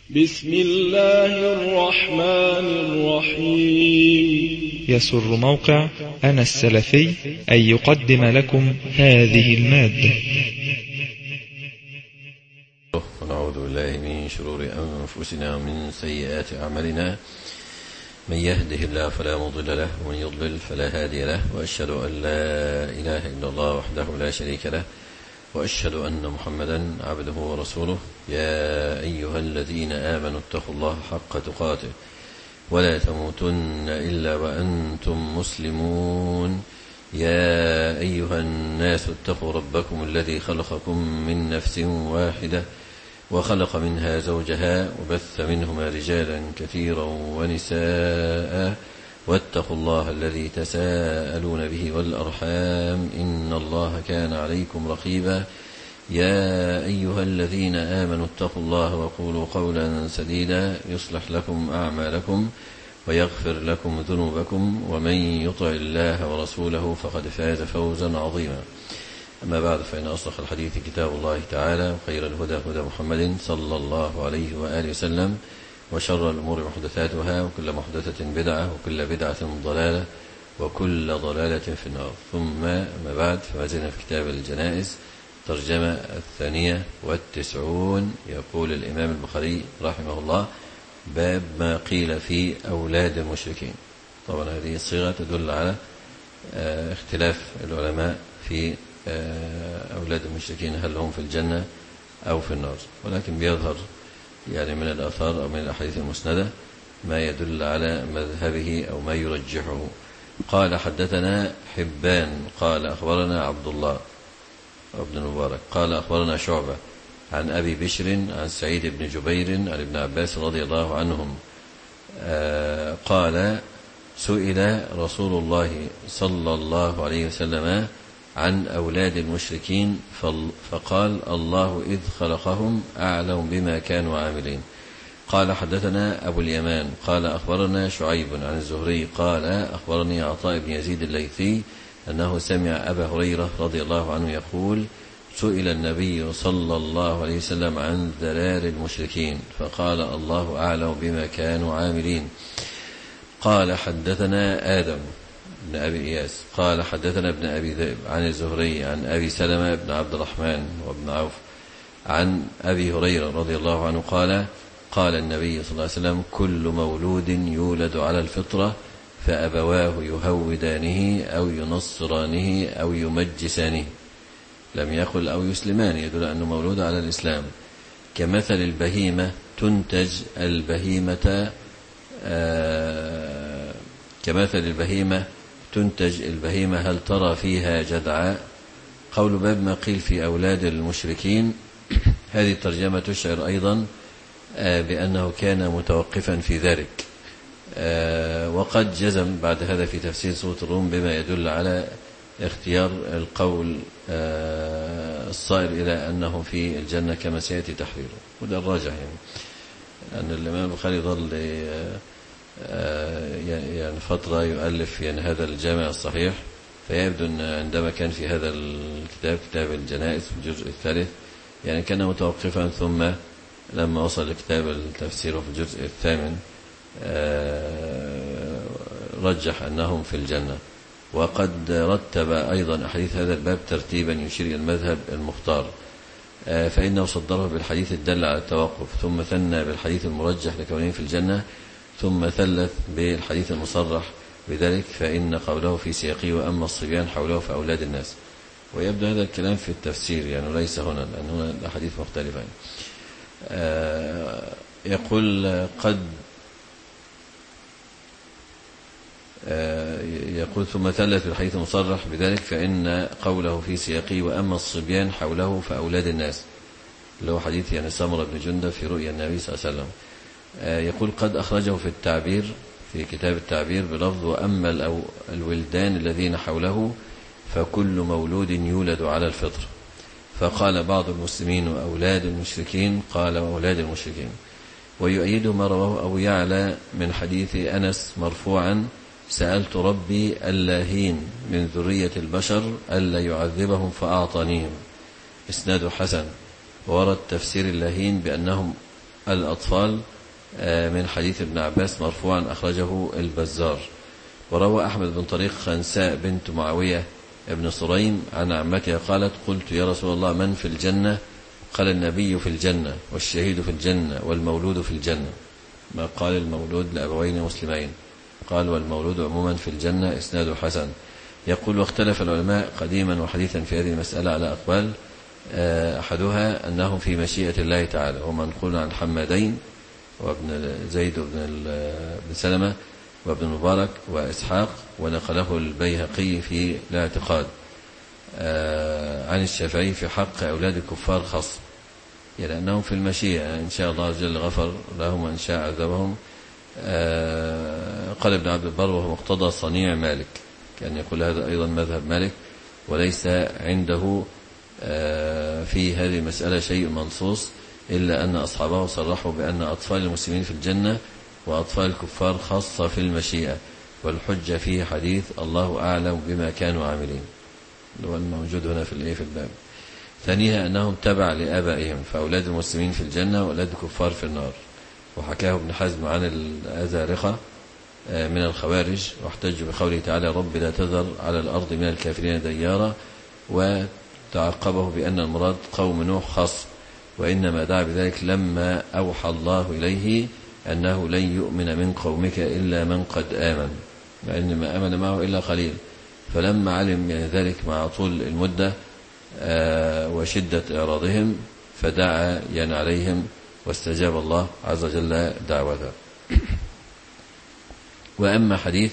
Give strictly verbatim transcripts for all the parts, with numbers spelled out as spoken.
بسم الله الرحمن الرحيم. يسر موقع أنا السلفي أن يقدم لكم هذه المادة. ونعوذ بالله من شرور أنفسنا ومن سيئات أعمالنا، من يهده الله فلا مضل له ومن يضلل فلا هادي له، وأشهد أن لا إله إلا الله وحده لا شريك له، وأشهد أن محمدا عبده ورسوله. يا أيها الذين آمنوا اتقوا الله حق تقاته ولا تموتن إلا وأنتم مسلمون. يا أيها الناس اتقوا ربكم الذي خلقكم من نفس واحدة وخلق منها زوجها وبث منهما رجالا كثيرا ونساء، واتقوا الله الذي تساءلون به والأرحام إن الله كان عليكم رقيبا. يا أيها الذين آمنوا اتقوا الله وقولوا قولا سديدا يصلح لكم أعمالكم ويغفر لكم ذنوبكم، ومن يطع الله ورسوله فقد فاز فوزا عظيما. أما بعد، فإن أصدق الحديث كتاب الله تعالى، وخير الهدى هدى محمد صلى الله عليه وآله وسلم، وشر الأمور محدثاتها، وكل محدثة بدعة، وكل بدعة ضلالة، وكل ضلالة في النار. ثم ما بعد، فما زلنا في كتاب الجنائز، ترجمة الثانية والتسعون. يقول الإمام البخاري رحمه الله: باب ما قيل في أولاد المشركين. طبعا هذه الصيغة تدل على اختلاف العلماء في أولاد المشركين، هل هم في الجنة أو في النار، ولكن بيظهر يعني من الآثار أو من الأحاديث المسندة ما يدل على مذهبه أو ما يرجحه. قال: حدثنا حبان قال أخبرنا عبد الله ابن المبارك قال أخبرنا شعبة عن أبي بشر عن سعيد بن جبير عن ابن عباس رضي الله عنهم قال: سئل رسول الله صلى الله عليه وسلم عن أولاد المشركين فقال: الله إذ خلقهم أعلم بما كانوا عاملين. قال: حدثنا أبو اليمان قال أخبرنا شعيب عن الزهري قال أخبرني عطاء بن يزيد الليثي أنه سمع أبا هريرة رضي الله عنه يقول: سئل النبي صلى الله عليه وسلم عن ذلال المشركين فقال: الله أعلم بما كانوا عاملين. قال: حدثنا آدم بن أبي إياس قال حدثنا ابن أبي ذئب عن الزهري عن أبي سلمة بن عبد الرحمن وابن عوف عن أبي هريرة رضي الله عنه قال: قال النبي صلى الله عليه وسلم: كل مولود يولد على الفطرة فأبواه يهودانه أو ينصرانه أو يمجسانه. لم يقل أو يسلمان، يدل أنه مولود على الإسلام. كمثل البهيمة تنتج البهيمة آه كمثل البهيمة تنتج البهيمة هل ترى فيها جدعاء. قول باب ما قيل في أولاد المشركين، هذه الترجمة تشعر أيضا بأنه كان متوقفا في ذلك، وقد جزم بعد هذا في تفسير سورة الروم بما يدل على اختيار القول الصائر إلى أنهم في الجنة كما سيأتي تحريره، وده الراجح يعني، لأن الإمام البخاري ظل يعني فترة يؤلف يعني هذا الجامع الصحيح، فيبدو أن عندما كان في هذا الكتاب كتاب الجنائز في الجزء الثالث يعني كان متوقفا، ثم لما وصل لكتاب التفسير في الجزء الثامن رجح أنهم في الجنة. وقد رتب أيضا أحاديث هذا الباب ترتيبا يشير إلى المذهب المختار، فإنه صدره بالحديث الدل على التوقف، ثم ثنى بالحديث المرجح لكونهم في الجنة، ثم ثلث بالحديث المصرح بذلك، فإن قوله في سياقه وأما الصبيان حوله فأولاد الناس. ويبدو هذا الكلام في التفسير يعني ليس هنا، لأن هنا الأحاديث مختلفة يعني. آه يقول قد آه يقول ثم ثلث بالحديث المصرح بذلك، فإن قوله في سياقه وأما الصبيان حوله فأولاد الناس، اللي هو حديث يعني سمرة بن جندب في رؤيا النبي صلى الله عليه وسلم. يقول قد أخرجه في التعبير في كتاب التعبير بلفظ وأما الولدان الذين حوله فكل مولود يولد على الفطر. فقال بعض المسلمين وأولاد المشركين، قال وأولاد المشركين. ويؤيد ما رواه أبو يعلى من حديث أنس مرفوعا: سألت ربي اللاهين من ذرية البشر ألا يعذبهم فأعطانيهم. إسناد حسن. وورد تفسير اللاهين بأنهم الأطفال من حديث ابن عباس مرفوعا أخرجه البزار. وروى أحمد بن طريق خنساء بنت معاوية ابن صريم عن عمتها قالت قلت يا رسول الله من في الجنة؟ قال النبي في الجنة والشهيد في الجنة والمولود في الجنة. ما قال المولود لأبوين مسلمين، قال والمولود عموما في الجنة. إسناد حسن. يقول واختلف العلماء قديما وحديثا في هذه المسألة على أقوال، أحدها أنهم في مشيئة الله تعالى، ومنقول عن حمادين وابن زيد وابن سلمة وابن مبارك وإسحاق، ونقله البيهقي في الاعتقاد عن الشافعي في حق أولاد الكفار خاصة، يعني أنهم في المشيئة، إن شاء الله جل غفر لهم وإن شاء عذبهم. قال ابن عبد البر وهو مقتضى صنيع مالك، كان يقول هذا أيضا مذهب مالك، وليس عنده في هذه المسألة شيء منصوص، إلا أن أصحابه صرحوا بأن أطفال المسلمين في الجنة وأطفال الكفار خاصة في المشيئة، والحجة فيه حديث الله أعلم بما كانوا عاملين، هو الموجود هنا في الإيه في الباب. ثانيها أنهم تبع لآبائهم، فأولاد المسلمين في الجنة وأولاد الكفار في النار. وحكاه ابن حزم عن الأزارقة من الخوارج، واحتج بقوله تعالى رب لا تذر على الأرض من الكافرين ديارا، وتعقبه بأن المراد قوم نوح خاص، وإنما دعا بذلك لما أوحى الله إليه أنه لن يؤمن من قومك إلا من قد آمن، مع أن ما آمن معه إلا قليل. فلما علم يعني ذلك مع طول المدة وشدة إعراضهم فدعا يعني عليهم، واستجاب الله عز وجل دعوته. وأما حديث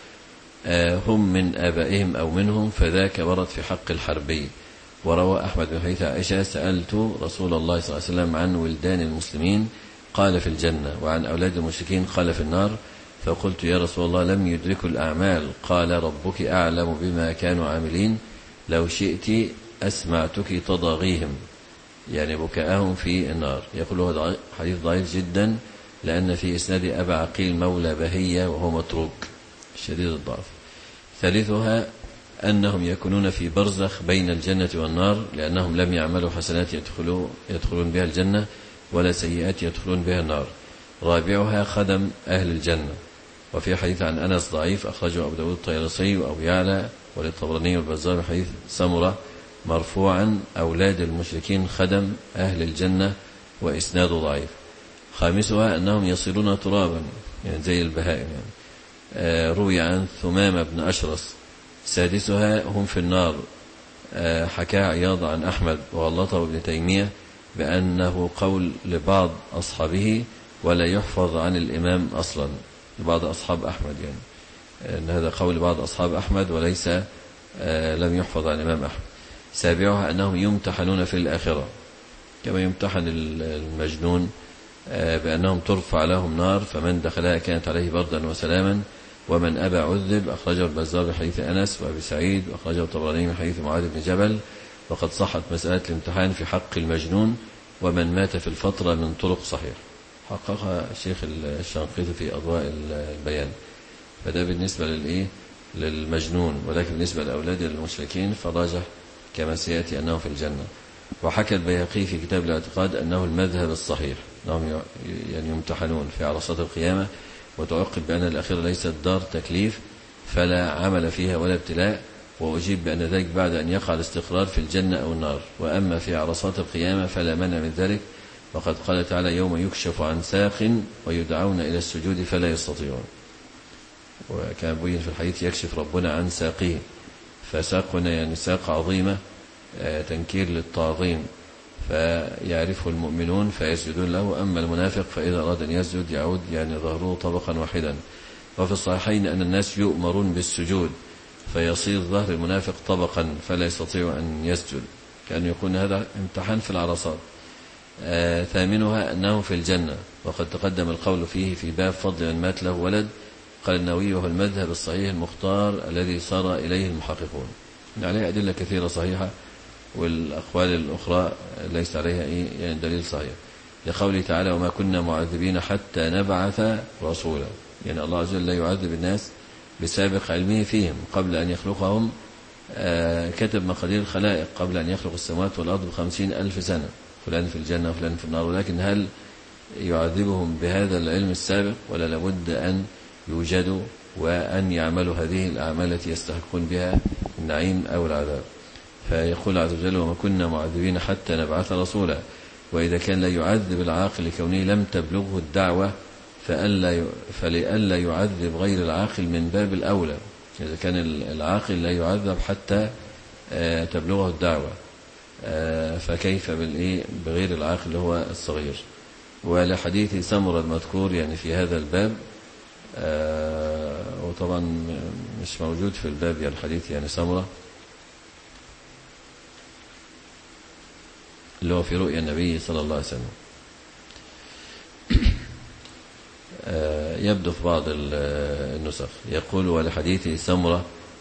هم من آبائهم أو منهم فذاك ورد في حق الحربي. وروى أحمد بن حديث عائشة سألت رسول الله صلى الله عليه وسلم عن ولدان المسلمين قال في الجنة، وعن أولاد المشركين قال في النار، فقلت يا رسول الله لم يدركوا الأعمال؟ قال ربك أعلم بما كانوا عاملين، لو شئت أسمعتك تضاغيهم، يعني بكاءهم في النار. يقول هذا حديث ضعيف جدا، لأن في إسناد أبا عقيل مولى بهية وهو متروك شديد الضعف. ثالثها أنهم يكونون في برزخ بين الجنة والنار، لأنهم لم يعملوا حسنات يدخلون, يدخلون بها الجنة ولا سيئات يدخلون بها النار. رابعها خدم أهل الجنة. وفي حديث عن أنس ضعيف أخرجه أبو داود الطيالسي وأبو يعلى وللطبراني والبزار حديث سمرة مرفوعا أولاد المشركين خدم أهل الجنة، وإسناد ضعيف. خامسها أنهم يصيرون ترابا، يعني زي البهائم يعني. آه روي عن ثمامة بن أشرس. سادسها هم في النار. آه حكى عياض عن أحمد وغلطه ابن تيمية بأنه قول لبعض أصحابه ولا يحفظ عن الإمام أصلا، لبعض أصحاب أحمد، يعني أن هذا قول بعض أصحاب أحمد وليس آه لم يحفظ عن الإمام أحمد. سابعها أنهم يمتحنون في الآخرة كما يمتحن المجنون آه بأنهم ترفع لهم نار، فمن دخلها كانت عليه بردا وسلاما، ومن أبى عذب. أخرجه البزار بحديث أنس وأبي سعيد، وأخرجه الطبراني من حديث معاذ بن جبل. وقد صحت مسألة الامتحان في حق المجنون ومن مات في الفترة من طرق صحيح، حققها الشيخ الشنقيطي في أضواء البيان. فده بالنسبة للإيه للمجنون، ولكن بالنسبة لأولاد المشركين فراجح كما سيأتي أنه في الجنة. وحكى البيهقي في كتاب الاعتقاد أنه المذهب الصحيح أنهم يعني يمتحنون في عرصات القيامة، وتعقب بأن الأخيرة ليست دار تكليف فلا عمل فيها ولا ابتلاء، وأجيب بأن ذلك بعد أن يقع الاستقرار في الجنة أو النار. وأما في عرصات القيامة فلا منع من ذلك، وقد قال تعالى يوم يكشف عن ساق ويدعون إلى السجود فلا يستطيعون. وكان بين في الحديث يكشف ربنا عن ساقه، فساقنا يعني ساق عظيمة تنكير للتعظيم، فيعرفه المؤمنون فيسجدون له، أما المنافق فإذا أراد أن يسجد يعود يعني ظهره طبقا واحدا. وفي الصحيحين أن الناس يؤمرون بالسجود فيصير ظهر المنافق طبقا فلا يستطيع أن يسجد، كأن يكون هذا امتحان في العرصات. آه ثامنها أنه في الجنة، وقد تقدم القول فيه في باب فضل من مات له ولد. قال النووي وهو المذهب الصحيح المختار الذي صار إليه المحققون، عليه أدلة كثيرة صحيحة، والأقوال الأخرى ليس عليها إيه يعني دليل صحيح، لقوله تعالى وما كنا معذبين حتى نبعث رسولا، يعني الله عز وجل لا يعذب الناس بسابق علمه فيهم قبل أن يخلقهم. آه كتب مقادير الخلائق قبل أن يخلق السماوات والأرض بخمسين ألف سنة، فلان في الجنة وفلان في النار، ولكن هل يعذبهم بهذا العلم السابق، ولا لابد أن يوجدوا وأن يعملوا هذه الأعمال التي يستحقون بها النعيم أو العذاب. فيقول عز وجل: وما كنا معذبين حتى نبعث رسولا. وإذا كان لا يعذب العاقل لكونه لم تبلغه الدعوة فألا فلألا يعذب غير العاقل من باب الأولى. إذا كان العاقل لا يعذب حتى تبلغه الدعوة، فكيف بغير العاقل اللي هو الصغير. ولحديث سمرة المذكور يعني في هذا الباب، وطبعا مش موجود في الباب يعني الحديث يعني سمرة اللي هو في رؤيا النبي صلى الله عليه وسلم. يبدو في بعض النسخ يقول: ولحديث سمرة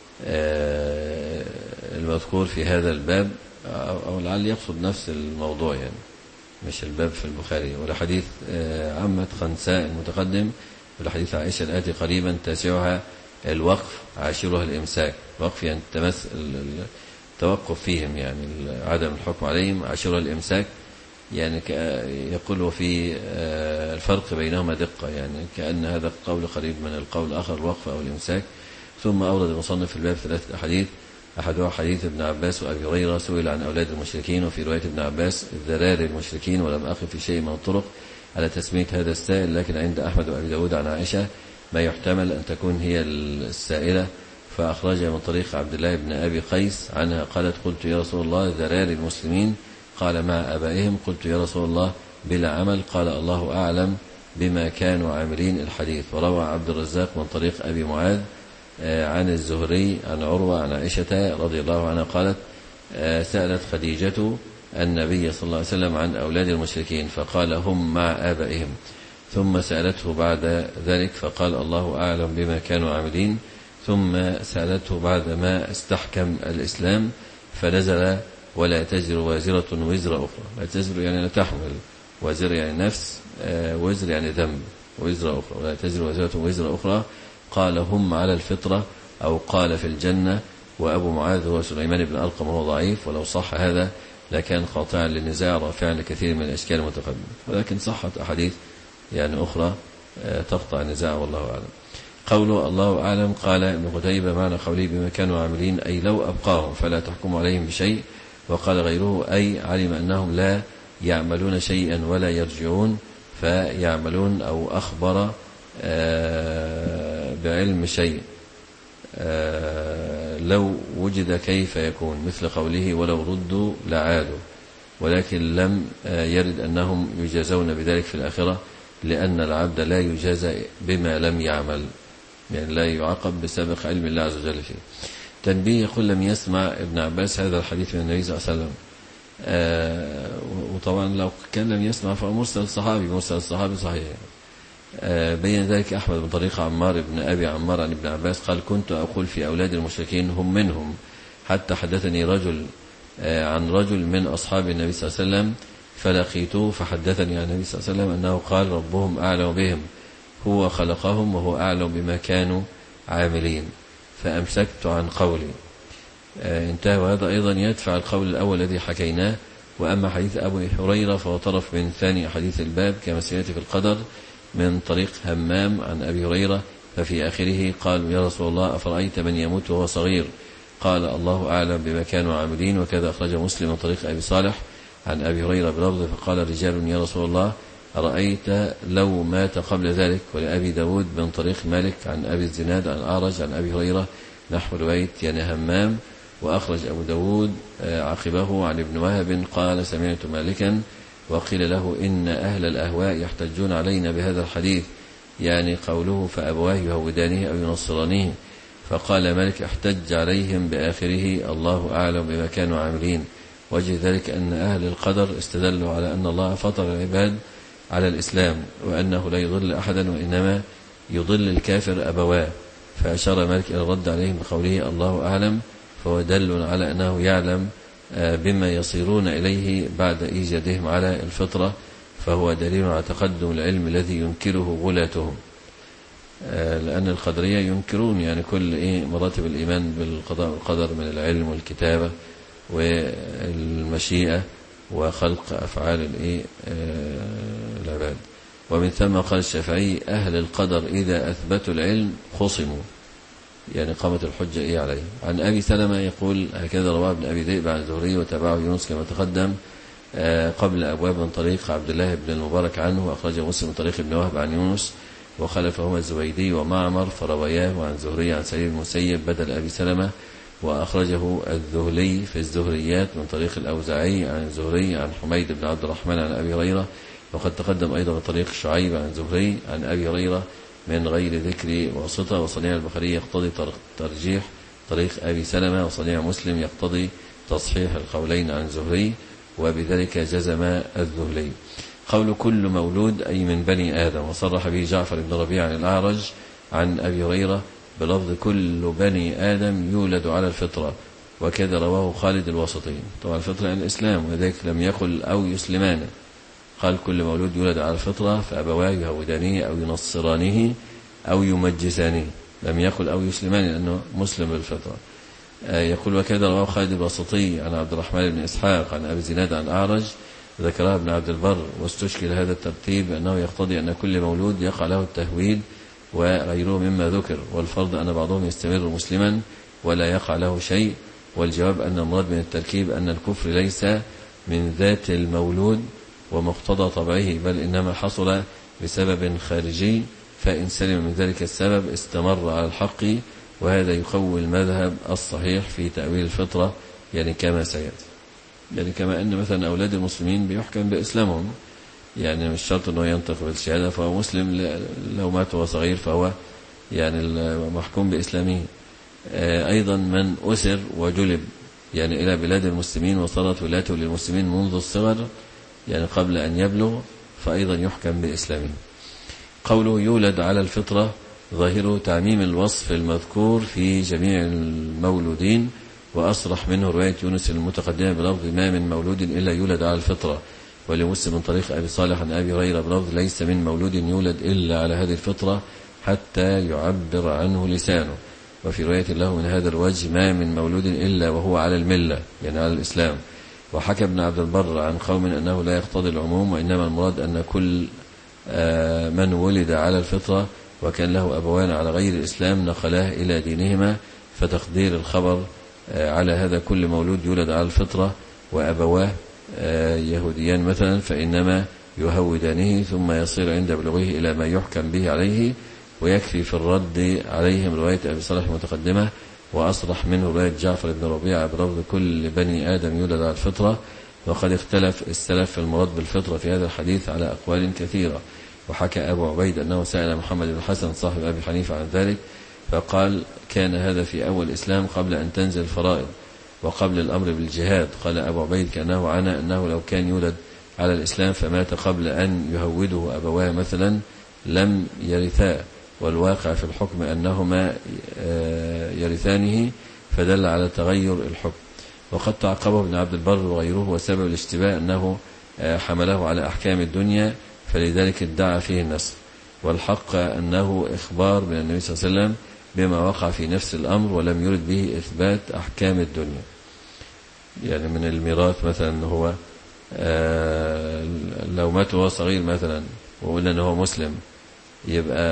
المذكور في هذا الباب، أو لعل يقصد نفس الموضوع يعني مش الباب في البخاري. ولحديث عمة خنساء المتقدم، ولحديث عائشة الآتي قريبا تاسعها الوقف عاشرها الإمساك. الوقف يعني تمس التوقف فيهم يعني عدم الحكم عليهم، عاشرها الإمساك يعني يقول وفي الفرق بينهما دقة، يعني كأن هذا القول قريب من القول الآخر الوقف أو الإمساك. ثم أورد المصنف في الباب ثلاثة أحاديث، أحدها حديث ابن عباس وأبي هريرة سئل عن أولاد المشركين، وفي رواية ابن عباس ذراري المشركين، ولم أقف في شيء من الطرق على تسمية هذا السائل، لكن عند أحمد وأبي داود عن عائشة ما يحتمل أن تكون هي السائلة، فأخرج من طريق عبد الله بن أبي قيس عنها قالت: قلت يا رسول الله ذراري المسلمين، قال مع أبائهم. قلت يا رسول الله بلا عمل، قال الله أعلم بما كانوا عاملين. الحديث. وروى عبد الرزاق من طريق أبي معاذ عن الزهري عن عروة عن عائشة رضي الله عنها قالت: سألت خديجة النبي صلى الله عليه وسلم عن أولاد المشركين فقال: هم مع آبائهم. ثم سألته بعد ذلك فقال: الله أعلم بما كانوا عاملين. ثم سألته بعد ما استحكم الإسلام فنزل: ولا تزر وازرة وزر أخرى. لا تزر يعني لا تحمل، وزر يعني نفس، وزر يعني ذنب، وزر أخرى. ولا تزر وازرة وزر أخرى. قال: هم على الفطرة، أو قال في الجنة. وأبو معاذ هو سليمان بن أرقم وهو ضعيف، ولو صح هذا لكان قاطعا للنزاع رافعا لكثير من الأشكال المتقدمة، ولكن صحت أحاديث يعني أخرى تقطع النزاع والله أعلم. قوله الله أعلم، قال ابن قتيبة معنى قوله بما كانوا عاملين أي لو أبقاهم فلا تحكم عليهم بشيء. وقال غيره أي علم أنهم لا يعملون شيئا ولا يرجعون فيعملون، أو أخبر بعلم شيء لو وجد كيف يكون، مثل قوله ولو ردوا لعادوا، ولكن لم يرد أنهم يجازون بذلك في الآخرة، لأن العبد لا يجازى بما لم يعمل، يعني لا يعاقب بسابق علم الله عز وجل فيه. تنبيه: يقول لم يسمع ابن عباس هذا الحديث من النبي صلى الله عليه وسلم. آه وطبعا لو كان لم يسمع فمرسل الصحابي، مرسل الصحابي صحيح. آه بين ذلك أحمد من طريق عمار بن أبي عمار عن ابن عباس قال: كنت أقول في أولاد المشركين هم منهم، حتى حدثني رجل آه عن رجل من أصحاب النبي صلى الله عليه وسلم فلقيته فحدثني عن النبي صلى الله عليه وسلم أنه قال: ربهم أعلم بهم، هو خلقهم وهو أعلم بما كانوا عاملين، فأمسكت عن قولي. آه انتهى. وهذا أيضا يدفع القول الأول الذي حكيناه. وأما حديث أبو هريرة فهو طرف من ثاني حديث الباب كما سيأتي في القدر من طريق همام عن أبي هريرة، ففي آخره قالوا: يا رسول الله أفرأيت من يموت وهو صغير؟ قال: الله أعلم بما كانوا عاملين. وكذا أخرج مسلم من طريق أبي صالح عن أبي هريرة بلفظ فقال رجال: يا رسول الله أرأيت لو مات قبل ذلك. ولأبي داود من طريق مالك عن أبي الزناد عن أعرج عن أبي هريرة نحو رواية يعني همام. وأخرج أبو داود عقبه عن ابن وهب قال: سمعت مالكا وقيل له إن أهل الأهواء يحتجون علينا بهذا الحديث، يعني قوله فأبواه يهودانه أو ينصرانه. فقال مالك: احتج عليهم بآخره الله أعلم بما كانوا عاملين. وجه ذلك أن أهل القدر استدلوا على أن الله فطر العباد على الإسلام، وأنه لا يضل أحدا وإنما يضل الكافر أبواه. فأشار مالك إلى الرد عليهم بقوله الله أعلم، فهو دل على أنه يعلم بما يصيرون إليه بعد إيجادهم على الفطرة، فهو دليل على تقدم العلم الذي ينكره غلاتهم، لأن القدرية ينكرون يعني كل إيه مراتب الإيمان بالقضاء والقدر من العلم والكتابة والمشيئة وخلق أفعال الإيه العباد. ومن ثم قال الشافعي أهل القدر إذا أثبتوا العلم خصموا، يعني قامت الحجة إيه عليه. عن أبي سلمة يقول هكذا رواه ابن أبي ذئب عن الزهري وتابعه يونس كما تقدم قبل أبواب من طريق عبد الله بن المبارك عنه، وأخرجه مسلم من طريق ابن وهب عن يونس وخلفهما الزبيدي ومعمر فروياه وعن زهري عن سعيد بن المسيب بدل أبي سلمة، وأخرجه الذهلي في الزهريات من طريق الأوزاعي عن زهري عن حميد بن عبد الرحمن عن أبي هريرة، وقد تقدم أيضا من طريق شعيب عن زهري عن أبي هريرة من غير ذكر واسطة. وصنيع البخاري يقتضي ترجيح طريق أبي سلمة، وصنيع مسلم يقتضي تصحيح القولين عن زهري، وبذلك جزم الذهلي. قول كل مولود أي من بني آدم، وصرح به جعفر بن ربيع عن الأعرج عن أبي هريرة بلفظ كل بني آدم يولد على الفطرة، وكذا رواه خالد الوسطي. طبعا الفطرة عن الإسلام، وذلك لم يقل أو يسلمان، قال كل مولود يولد على الفطرة فأبواه يهودانه أو ينصرانه أو يمجسانه، لم يقل أو يسلمان لأنه مسلم بالفطرة. يقول وكذا رواه خالد الوسطي عن عبد الرحمن بن إسحاق عن أبي زناد عن الأعرج ذكرها ابن عبد البر، واستشكل هذا الترتيب أنه يقتضي أن كل مولود يقع له التهويد وغيره مما ذكر، والفرض أن بعضهم يستمر مسلما ولا يقع له شيء، والجواب أن المراد من التركيب أن الكفر ليس من ذات المولود ومقتضى طبعه، بل إنما حصل بسبب خارجي، فإن سلم من ذلك السبب استمر على الحق، وهذا يقوي المذهب الصحيح في تأويل الفطرة، يعني كما سيأتي. يعني كما أن مثلا أولاد المسلمين بيحكم بإسلامهم، يعني مش شرط أنه ينطق بالشهادة فهو مسلم، لو مات وهو صغير فهو يعني محكوم بإسلامه. أيضا من أسر وجلب يعني إلى بلاد المسلمين وصارت ولاته للمسلمين منذ الصغر، يعني قبل أن يبلغ، فأيضا يحكم بإسلامه. قوله يولد على الفطرة ظاهره تعميم الوصف المذكور في جميع المولودين، وأصرح منه رواية يونس المتقدمة بلفظ ما من مولود إلا يولد على الفطرة، ولمسلم من طريق أبي صالح عن أبي هريرة بلفظ ليس من مولود يولد إلا على هذه الفطرة حتى يعبر عنه لسانه، وفي رواية له من هذا الوجه ما من مولود إلا وهو على الملة، يعني على الإسلام. وحكى ابن عبد البر عن قوم أنه لا يقتضي العموم، وإنما المراد أن كل من ولد على الفطرة وكان له أبوان على غير الإسلام نقلاه إلى دينهما، فتقدير الخبر على هذا كل مولود يولد على الفطرة وأبواه يهوديان مثلا فإنما يهودانه ثم يصير عند بلوغه إلى ما يحكم به عليه، ويكفي في الرد عليهم رواية أبي صالح المتقدمة، وأصرح منه رواية جعفر بن ربيعة بلفظ كل بني آدم يولد على الفطرة. وقد اختلف السلف في المراد بالفطرة في هذا الحديث على أقوال كثيرة. وحكى أبو عبيد أنه سأل محمد بن الحسن صاحب أبي حنيفة عن ذلك فقال كان هذا في أول الإسلام قبل أن تنزل الفرائض وقبل الأمر بالجهاد. قال أبو عبيد كأنه عنى أنه لو كان يولد على الإسلام فمات قبل أن يهوده أبواه مثلا لم يرثاه، والواقع في الحكم أنهما يرثانه، فدل على تغير الحكم. وقد تعقبه ابن عبد البر وغيره، وسبب الاشتباه أنه حمله على أحكام الدنيا فلذلك ادعى فيه النسخ، والحق أنه إخبار من النبي صلى الله عليه وسلم بما وقع في نفس الأمر ولم يرد به إثبات أحكام الدنيا. يعني من الميراث مثلا هو لو مات وهو صغير مثلا وقلنا أنه هو مسلم يبقى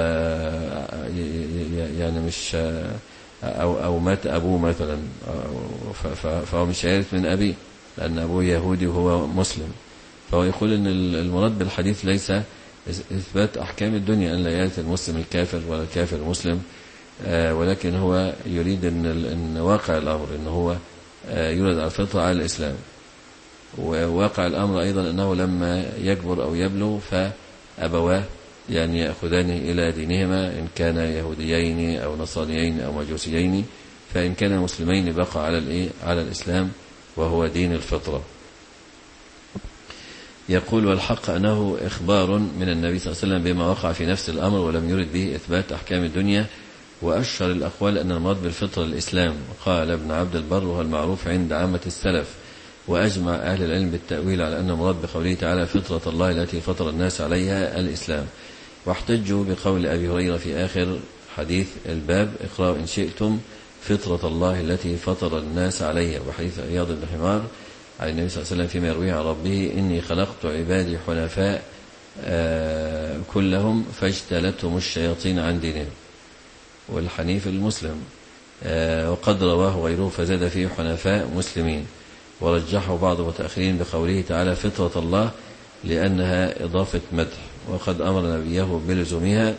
يعني مش أو, أو مات أبوه مثلا فهو مش عارف من أبيه لأن أبوه يهودي وهو مسلم، فهو يقول أن المراد بالحديث ليس إثبات أحكام الدنيا أن لا يرث المسلم الكافر ولا الكافر المسلم، ولكن هو يريد أن, أن واقع الأمر أنه هو يولد على الفطرة على الإسلام، وواقع الأمر أيضا أنه لما يكبر أو يبلغ فأبواه يعني يأخذانه إلى دينهما إن كان يهوديين أو نصرانيين أو مجوسيين، فإن كان مسلمين بقى على الإيه على الإسلام وهو دين الفطرة. يقول والحق أنه إخبار من النبي صلى الله عليه وسلم بما وقع في نفس الأمر ولم يرد به إثبات أحكام الدنيا، وأشهر الأقوال أن المراد بالفطرة الإسلام. قال ابن عبد البر وهو المعروف عند عامة السلف، وأجمع أهل العلم بالتأويل على أن المراد بقوله تعالى فطرة الله التي فطر الناس عليها الإسلام، واحتجوا بقول أبي هريرة في آخر حديث الباب اقرأوا إن شئتم فطرة الله التي فطر الناس عليها، وحديث عياض بن حمار عن النبي صلى الله عليه وسلم فيما يرويه عن ربه إني خلقت عبادي حنفاء كلهم فاجتالتهم الشياطين عن دينهم، والحنيف المسلم. وقد رواه غيره فزاد فيه حنفاء مسلمين، ورجحه بعض المتأخرين بقوله تعالى فطرة الله لأنها إضافة مدح، وقد أمر نبيه بلزومها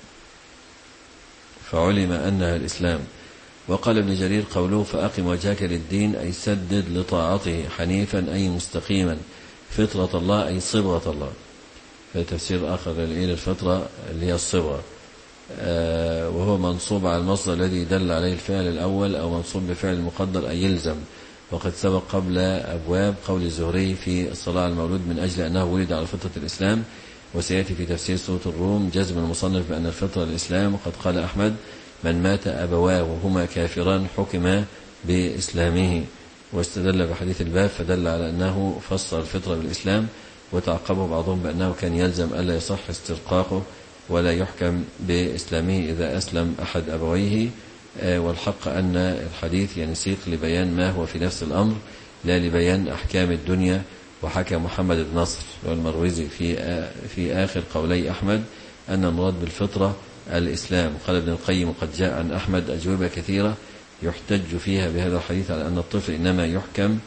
فعلم أنها الإسلام. وقال ابن جرير قوله فأقم وجهك للدين أي سدد لطاعته، حنيفا أي مستقيما، فطرة الله أي صبغة الله. في تفسير آخر للفطرة اللي هي الصبغة، آه وهو منصوب على المصدر الذي دل عليه الفعل الأول، أو منصوب بفعل المقدر أي يلزم. وقد سبق قبل أبواب قول الزهري في الصلاة على المولود من أجل أنه ولد على فطرة الإسلام. وسيأتي في تفسير سورة الروم جزم المصنف بأن الفطرة الإسلام. وقد قال أحمد من مات أبواه وهما كافران حكم بإسلامه، واستدل بحديث الباب فدل على أنه فسر الفطرة بالإسلام. وتعقبه بعضهم بأنه كان يلزم ألا يصح استرقاقه ولا يحكم بإسلامه إذا أسلم أحد أبويه. والحق أن الحديث يعني سيق لبيان ما هو في نفس الأمر لا لبيان أحكام الدنيا. وحكى محمد بن نصر والمروزي في في آخر قولي أحمد أن المراد بالفطرة الإسلام. قال ابن القيم قد جاء عن أحمد أجوبة كثيرة يحتج فيها بهذا الحديث على أن الطفل إنما يحكم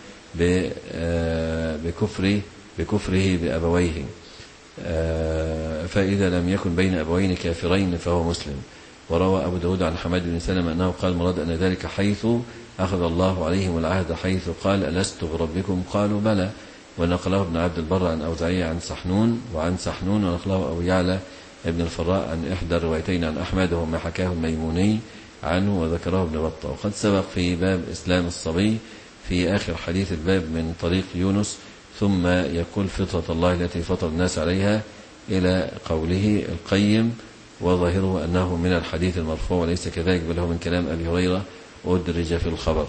بكفره بكفره بأبويه، فإذا لم يكن بين أبوين كافرين فهو مسلم. وروى أبو داود عن حماد بن سلمة أنه قال مراد أن ذلك حيث أخذ الله عليهم العهد، حيث قال ألست بربكم قالوا بلى. ونقله ابن عبد البر عن أوزاعي عن سحنون وعن سحنون، ونقله أبو يعلى ابن الفراء عن إحدى الروايتين عن أحمد وما حكاه الميموني عنه وذكره ابن بطة. وقد سبق في باب إسلام الصبي في آخر حديث الباب من طريق يونس ثم يقول فطرة الله التي فطر الناس عليها إلى قوله القيم، وظاهره أنه من الحديث المرفوع وليس كذلك بل هو من كلام أبي هريرة أدرج في الخبر.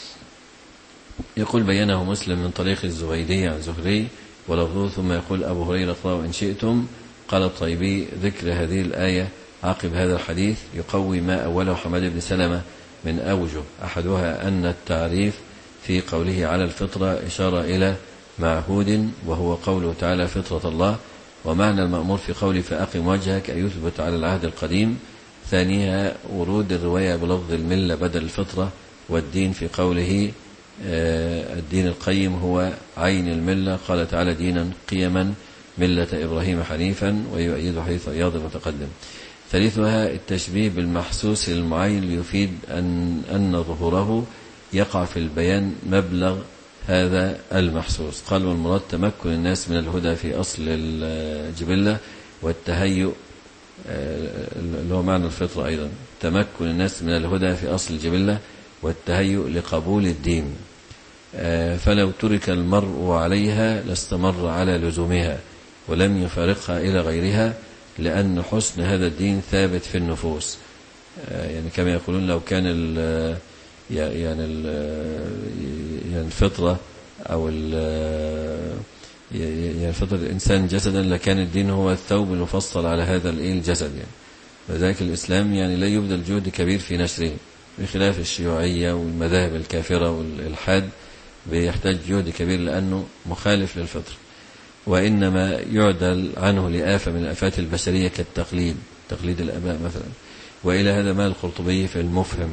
يقول بينه مسلم من طريق الزبيدي عن زهري ولفظه ثم يقول أبو هريرة اقرأوا إن شئتم. قال الطيبي ذكر هذه الآية عقب هذا الحديث يقوي ما أوله حماد بن سلمة من أوجه، أحدها أن التعريف في قوله على الفطرة إشارة إلى معهود وهو قوله تعالى فطرة الله، ومعنى المأمور في قوله فأقم وجهك أي يثبت على العهد القديم. ثانيها ورود الرواية بلفظ الملة بدل الفطرة، والدين في قوله الدين القيم هو عين الملة، قال تعالى دينا قيما ملة إبراهيم حنيفا، ويؤيد حديث عياض المتقدم. ثالثها التشبيه بالمحسوس المعين ليفيد أن, أن ظهوره يقع في البيان مبلغ هذا المحسوس. قال والمراد تمكن الناس من الهدى في أصل الجبلة والتهيؤ اللي هو معنى الفطرة أيضا، تمكن الناس من الهدى في أصل الجبلة والتهيؤ لقبول الدين، فلو ترك المرء عليها لاستمر على لزومها ولم يفارقها إلى غيرها، لأن حسن هذا الدين ثابت في النفوس. يعني كما يقولون لو كان ال يعني ال يعني الفطرة أو يعني فطرة الإنسان جسدا لكان الدين هو الثوب المفصل على هذا الجسد يعني. وذلك الإسلام يعني لا يبذل جهد كبير في نشره، بخلاف الشيوعية والمذاهب الكافرة والإلحاد بيحتاج جهد كبير لأنه مخالف للفطر، وإنما يعدل عنه لآفة من الآفات البشرية كالتقليد، تقليد الآباء مثلا. وإلى هذا ما القرطبي في المفهم،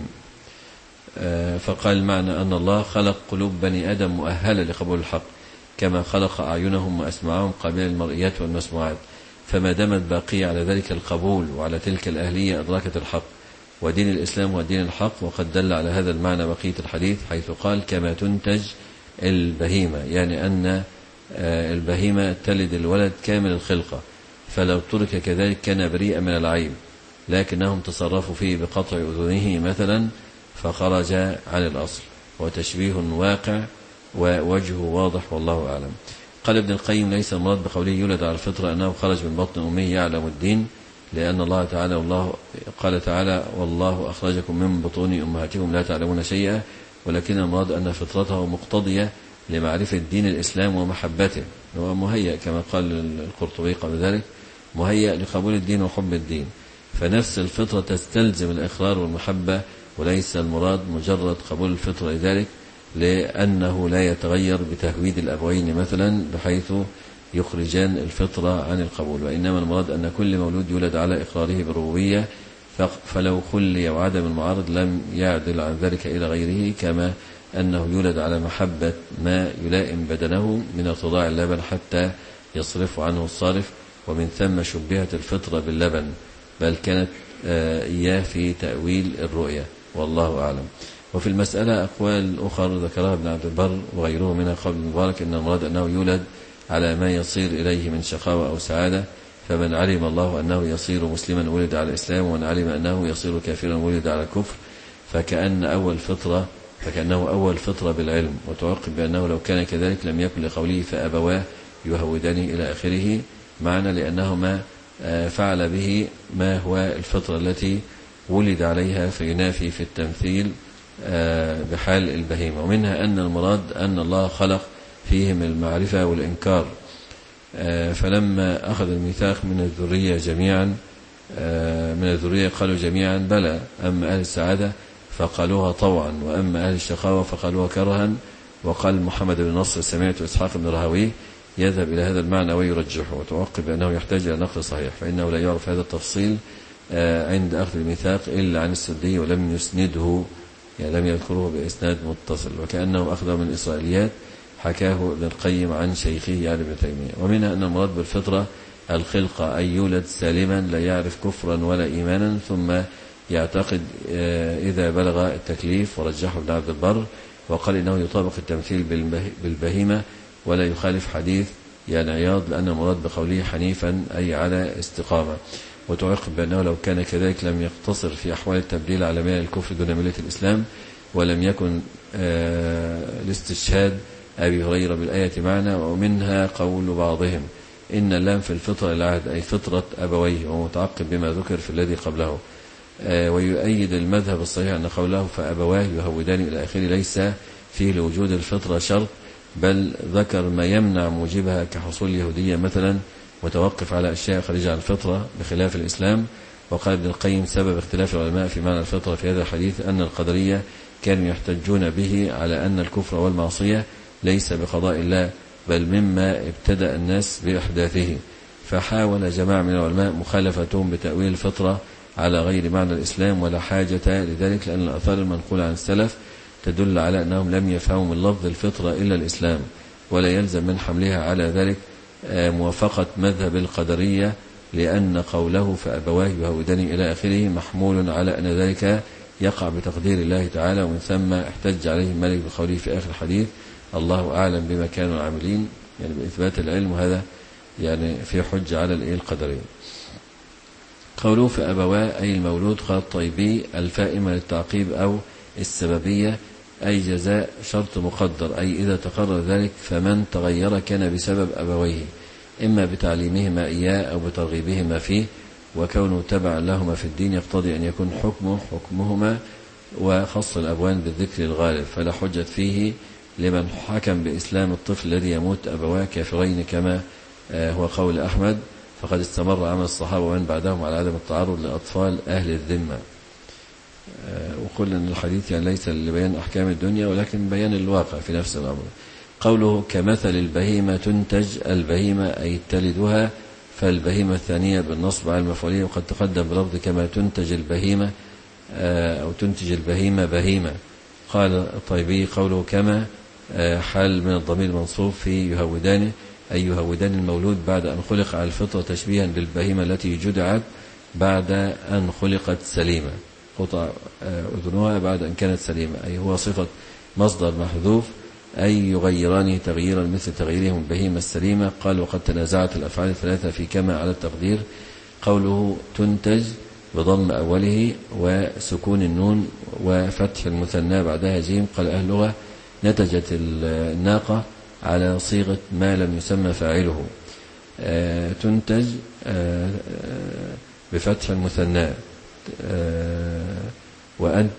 فقال معنى أن الله خلق قلوب بني آدم مؤهلة لقبول الحق كما خلق أعينهم وأسماعهم قابلة للمرئيات والمسموعات، فما دامت باقية على ذلك القبول وعلى تلك الأهلية أدركت الحق. ودين الإسلام هو دين الحق، وقد دل على هذا المعنى بقية الحديث حيث قال كما تنتج البهيمة، يعني أن البهيمة تلد الولد كامل الخلقة، فلو ترك كذلك كان بريئا من العيب، لكنهم تصرفوا فيه بقطع أذنه مثلا فخرج عن الأصل، وتشبيه واقع ووجهه واضح والله أعلم. قال ابن القيم ليس المراد بقوله يولد على الفطرة أنه خرج من بطن أمه يعلم الدين، لأن الله تعالى والله قال تعالى والله أخرجكم من بطون أمهاتكم لا تعلمون شيئا، ولكن المراد أن فطرته مقتضية لمعرفة دين الإسلام ومحبته، هو مهيأ كما قال القرطبي قبل ذلك مهيأ لقبول الدين وحب الدين، فنفس الفطرة تستلزم الإقرار والمحبة، وليس المراد مجرد قبول الفطرة لذلك، لأنه لا يتغير بتهويد الأبوين مثلا بحيث يخرجان الفطرة عن القبول، وإنما المراد أن كل مولود يولد على إقراره بالربوبية، فلو خلي وعدم المعارض لم يعدل عن ذلك إلى غيره، كما أنه يولد على محبة ما يلائم بدنه من ارتضاع اللبن حتى يصرف عنه الصارف، ومن ثم شبهت الفطرة باللبن، بل كانت إياه في تأويل الرؤية، والله أعلم. وفي المسألة أقوال أخرى ذكرها ابن عبد البر وغيره منها قول المبارك إن المراد أنه يولد على ما يصير إليه من شقاوة أو سعادة، فمن علم الله أنه يصير مسلما ولد على الإسلام، ومن علم أنه يصير كافرا ولد على الكفر، فكأن أول فطرة فكأنه أول فطرة بالعلم. وتعقب بأنه لو كان كذلك لم يكن لقوله فأبواه يهودانه إلى آخره معنى، لأنهما فعل به ما هو الفطرة التي ولد عليها، فينافي في التمثيل بحال البهيمة. ومنها أن المراد أن الله خلق فيهم المعرفة والإنكار، فلما أخذ الميثاق من الذرية جميعا من الذرية قالوا جميعا بلى، أما أهل السعادة فقالوها طوعا، وأما أهل الشقاوة فقالوها كرها. وقال محمد بن نصر سمعت إسحاق بن راهويه يذهب إلى هذا المعنى ويرجحه، وتوقب أنه يحتاج إلى نقل صحيح، فإنه لا يعرف هذا التفصيل عند أخذ الميثاق إلا عن السدي، ولم يسنده، يعني لم يذكره بإسناد متصل، وكأنه أخذه من الإسرائيليات حكاه ابن القيم عن شيخه يعني ابن تيمية. ومنها أن المراد بالفطرة الخلقة، أي يولد سالما لا يعرف كفرا ولا إيمانا، ثم يعتقد إذا بلغ التكليف، ورجحه ابن عبد البر وقال إنه يطابق التمثيل بالبهيمة ولا يخالف حديث يعني عياض، لأن المراد بقوله حنيفا أي على استقامة. وتعقب بأنه لو كان كذلك لم يقتصر في أحوال التبديل على ملة الكفر دون ملة الإسلام، ولم يكن الاستشهاد أبي هريرة بالآية معنا. ومنها قول بعضهم إن اللام في الفطرة العهد، أي فطرة أبويه، ومتعقب بما ذكر في الذي قبله. ويؤيد المذهب الصحيح أن قوله فأبواه يهودان إلى آخره ليس فيه لوجود الفطرة شرط، بل ذكر ما يمنع موجبها كحصول اليهودية مثلا، وتوقف على أشياء خارجة عن الفطرة بخلاف الإسلام. وقال ابن القيم سبب اختلاف العلماء في معنى الفطرة في هذا الحديث أن القدرية كانوا يحتجون به على أن الكفر والمعصية ليس بقضاء الله، بل مما ابتدأ الناس بإحداثه، فحاول جماعة من العلماء مخالفتهم بتأويل الفطرة على غير معنى الإسلام، ولا حاجة لذلك، لأن الآثار المنقولة عن السلف تدل على أنهم لم يفهموا من لفظ الفطرة إلا الإسلام، ولا يلزم من حملها على ذلك موافقة مذهب القدرية، لأن قوله فأبواه يهوداني إلى آخره محمول على أن ذلك يقع بتقدير الله تعالى، ومن ثم احتج عليه الملك بقوله في آخر الحديث الله أعلم بما كانوا عاملين، يعني بإثبات العلم، وهذا يعني في حج على القدرية. قوله فأبواه أي المولود، قال الطيبي الفائمة للتعقيب أو السببية، أي جزاء شرط مقدر، أي إذا تقرر ذلك فمن تغير كان بسبب أبويه، إما بتعليمهما إياه أو بترغيبهما فيه، وكونه تبعا لهما في الدين يقتضي أن يكون حكمه حكمهما، وخص الأبوان بالذكر الغالب، فلا حجة فيه لمن حكم بإسلام الطفل الذي يموت أبواه كافرين كما هو قول أحمد، فقد استمر عمل الصحابة ومن بعدهم على عدم التعرض لأطفال أهل الذمة. وقلنا أن الحديث يعني ليس لبيان أحكام الدنيا ولكن بيان الواقع في نفس الأمر. قوله كمثل البهيمة تنتج، البهيمة أي تلدها، فالبهيمة الثانية بالنصب على المفعولية، وقد تقدم بلفظ كما تنتج البهيمة أو تنتج البهيمة بهيمة. قال الطيبي قوله كما حال من الضمير المنصوب في يهودان، أي يهودان المولود بعد أن خلق على الفطرة، تشبيها بالبهيمة التي جدعت بعد أن خلقت سليمة، قطع أذنها بعد أن كانت سليمة، أي هو صفة مصدر محذوف، أي يغيران تغييرا مثل تغييرهم البهيمة السليمة. قال وقد تنازعت الأفعال الثلاثة في كما على التقدير. قوله تنتج بضم أوله وسكون النون وفتح المثنى بعدها جيم. قال أهل اللغة نتجت الناقة على صيغة ما لم يسمى فاعله، تنتج بفتح المثنى، وأنت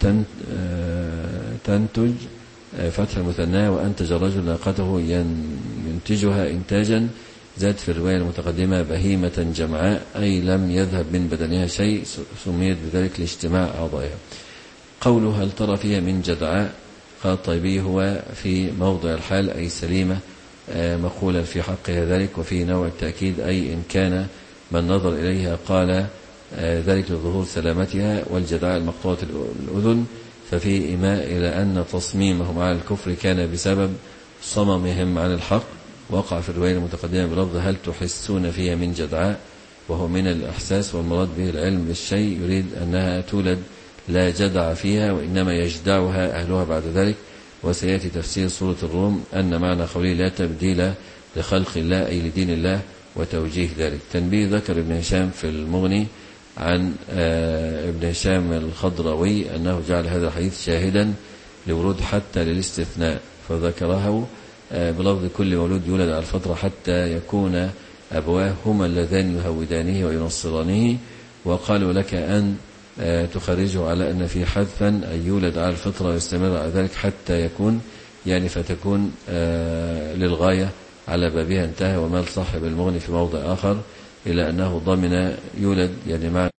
تنتج فتح المثنى، وأنتج الرجل ناقته ينتجها إنتاجا. زاد في الرواية المتقدمة بهيمة جمعاء، أي لم يذهب من بدنها شيء، سميت بذلك لاجتماع أعضائها. قوله هل ترى فيها من جدعاء، قال الطيبي هو في موضع الحال أي سليمة، مقولا في حقها ذلك، وفي نوع التأكيد أي إن كان من نظر إليها قال ذلك لظهور سلامتها والجدعاء المقطوعة الأذن، ففي إيماء إلى أن تصميمهم على الكفر كان بسبب صممهم عن الحق. وقع في الرواية المتقدمة بلفظ هل تحسون فيها من جدعاء، وهو من الإحساس، والمراد به العلم بالشيء، يريد أنها تولد لا جدع فيها وإنما يجدعها أهلها بعد ذلك. وسيأتي تفسير سورة الروم أن معنى قوله لا تبديل لخلق الله أي لدين الله وتوجيه ذلك. تنبيه ذكر ابن هشام في المغني عن ابن هشام الخضروي أنه جعل هذا الحديث شاهدا لورود حتى للاستثناء، فذكره بلفظ كل مولود يولد على الفطرة حتى يكون أبواه هما اللذان يهودانه وينصرانه. وقالوا لك أن تخرجه على أن في حذفا أن يولد على الفطرة ويستمر على ذلك حتى يكون، يعني فتكون للغاية على بابها انتهى. ومال صاحب المغني في موضع آخر إلى أنه ضمن يولد يعني مع